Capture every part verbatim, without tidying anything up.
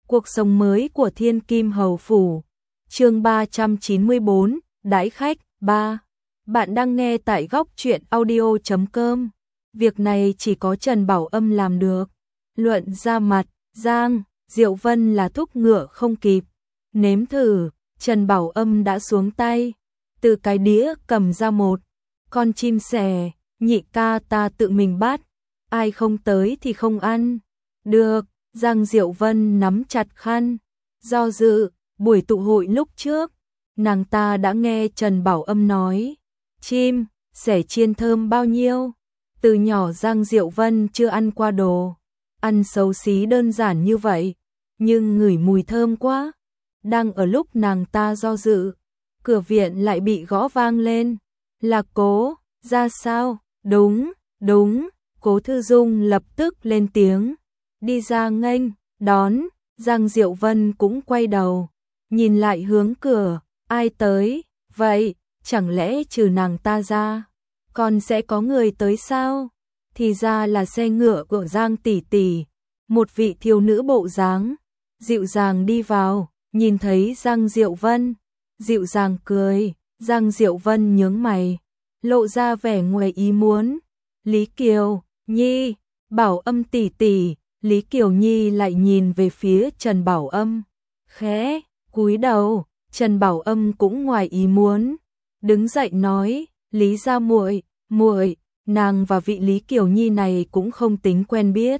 Cuộc sống mới của Thiên Kim Hầu Phủ. Chương ba trăm chín mươi bốn, đãi khách ba. Bạn đang nghe tại góc truyện audio chấm com. Việc này chỉ có Trần Bảo Âm làm được. Luận ra mặt, Giang, Diệu Vân là thúc ngựa không kịp. Nếm thử, Trần Bảo Âm đã xuống tay. Từ cái đĩa cầm ra một con chim sẻ, nhị ca ta tự mình bắt. Ai không tới thì không ăn. Được. Giang Diệu Vân nắm chặt khăn, do dự, buổi tụ hội lúc trước, nàng ta đã nghe Trần Bảo Âm nói, chim, sẻ chiên thơm bao nhiêu, từ nhỏ Giang Diệu Vân chưa ăn qua đồ, ăn xấu xí đơn giản như vậy, nhưng ngửi mùi thơm quá, đang ở lúc nàng ta do dự, cửa viện lại bị gõ vang lên, là Cố, ra sao, đúng, đúng, Cố Thư Dung lập tức lên tiếng. Đi ra nghênh, đón, Giang Diệu Vân cũng quay đầu, nhìn lại hướng cửa, ai tới, vậy, chẳng lẽ trừ nàng ta ra, còn sẽ có người tới sao? Thì ra là xe ngựa của Giang tỷ tỷ, một vị thiếu nữ bộ dáng, dịu dàng đi vào, nhìn thấy Giang Diệu Vân, dịu dàng cười, Giang Diệu Vân nhướng mày, lộ ra vẻ ngoài ý muốn, Lý Kiều, Nhi, Bảo Âm tỷ tỷ. Lý Kiều Nhi lại nhìn về phía Trần Bảo Âm, khẽ cúi đầu, Trần Bảo Âm cũng ngoài ý muốn, đứng dậy nói, Lý gia muội, muội, nàng và vị Lý Kiều Nhi này cũng không tính quen biết.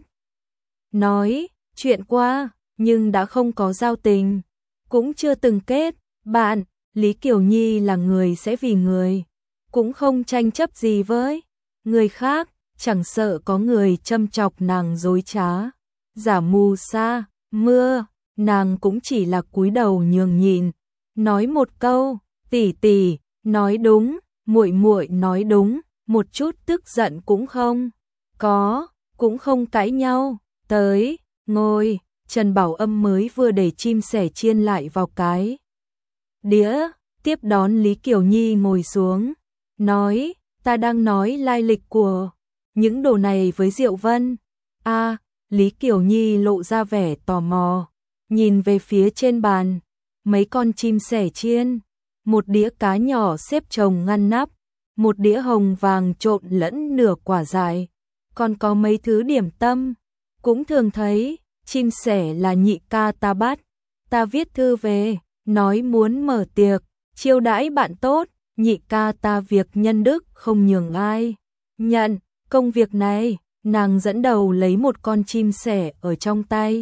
Nói, chuyện qua, nhưng đã không có giao tình, cũng chưa từng kết bạn, Lý Kiều Nhi là người sẽ vì người, cũng không tranh chấp gì với người khác. Chẳng sợ có người châm chọc nàng dối trá, giả mù sa, mưa, nàng cũng chỉ là cúi đầu nhường nhịn, nói một câu, tỷ tỷ, nói đúng, muội muội nói đúng, một chút tức giận cũng không có, cũng không cãi nhau, tới, ngồi, Trần Bảo Âm mới vừa để chim sẻ chiên lại vào cái đĩa, tiếp đón Lý Kiều Nhi ngồi xuống, nói, ta đang nói lai lịch của những đồ này với Diệu Vân. A, à, Lý Kiều Nhi lộ ra vẻ tò mò, nhìn về phía trên bàn, mấy con chim sẻ chiên, một đĩa cá nhỏ xếp chồng ngăn nắp, một đĩa hồng vàng trộn lẫn nửa quả dại, còn có mấy thứ điểm tâm, cũng thường thấy, chim sẻ là nhị ca ta bắt, ta viết thư về, nói muốn mở tiệc, chiêu đãi bạn tốt, nhị ca ta việc nhân đức không nhường ai, nhận. Công việc này, nàng dẫn đầu lấy một con chim sẻ ở trong tay,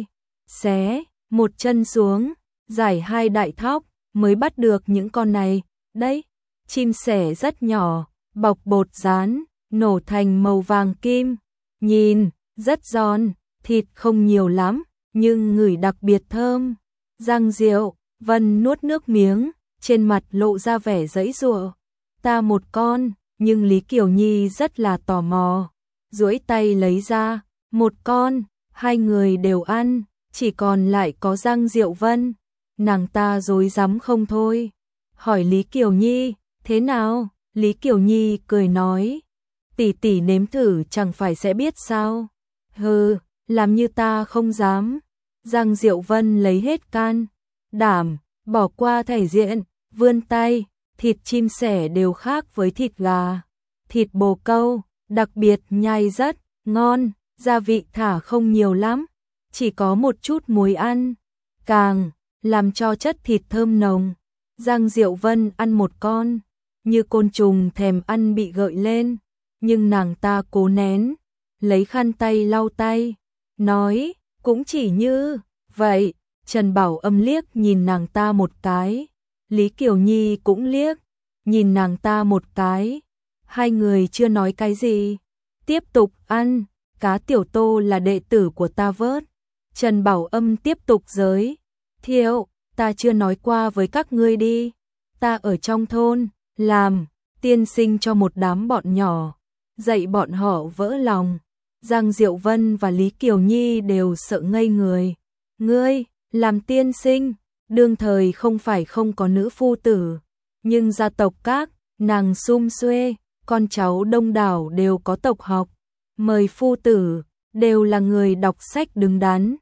xé một chân xuống, giải hai đại thóc, mới bắt được những con này. Đấy, chim sẻ rất nhỏ, bọc bột rán, nổ thành màu vàng kim, nhìn, rất giòn, thịt không nhiều lắm, nhưng ngửi đặc biệt thơm. Giang Diệu Vân nuốt nước miếng, trên mặt lộ ra vẻ giãy giụa. Ta một con. Nhưng Lý Kiều Nhi rất là tò mò, duỗi tay lấy ra, một con, hai người đều ăn, chỉ còn lại có Giang Diệu Vân, nàng ta rối rắm không thôi, hỏi Lý Kiều Nhi, thế nào? Lý Kiều Nhi cười nói, tỷ tỷ nếm thử chẳng phải sẽ biết sao, hừ, làm như ta không dám. Giang Diệu Vân lấy hết can đảm, bỏ qua thể diện, vươn tay. Thịt chim sẻ đều khác với thịt gà, thịt bồ câu, đặc biệt nhai rất ngon, gia vị thả không nhiều lắm, chỉ có một chút muối ăn, càng làm cho chất thịt thơm nồng. Giang Diệu Vân ăn một con, như côn trùng thèm ăn bị gợi lên, nhưng nàng ta cố nén, lấy khăn tay lau tay, nói, cũng chỉ như vậy. Trần Bảo Âm liếc nhìn nàng ta một cái. Lý Kiều Nhi cũng liếc, nhìn nàng ta một cái, hai người chưa nói cái gì, tiếp tục ăn, cá tiểu tô là đệ tử của ta vớt. Trần Bảo Âm tiếp tục giới thiệu, ta chưa nói qua với các ngươi đi, ta ở trong thôn, làm, tiên sinh cho một đám bọn nhỏ, dạy bọn họ vỡ lòng. Giang Diệu Vân và Lý Kiều Nhi đều sợ ngây người, ngươi, làm tiên sinh. Đương thời không phải không có nữ phu tử, nhưng gia tộc các nàng sum xuê, con cháu đông đảo đều có tộc học, mời phu tử, đều là người đọc sách đứng đắn.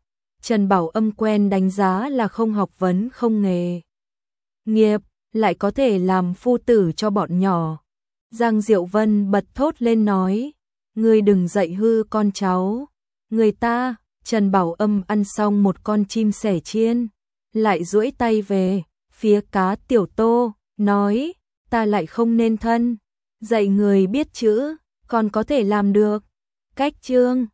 Trần Bảo Âm quen đánh giá là không học vấn không nghề nghiệp, lại có thể làm phu tử cho bọn nhỏ. Giang Diệu Vân bật thốt lên nói, ngươi đừng dạy hư con cháu. Người ta, Trần Bảo Âm ăn xong một con chim sẻ chiên, lại duỗi tay về phía Cá Tiểu Tô, nói, ta lại không nên thân, dạy người biết chữ, còn có thể làm được. Cách chương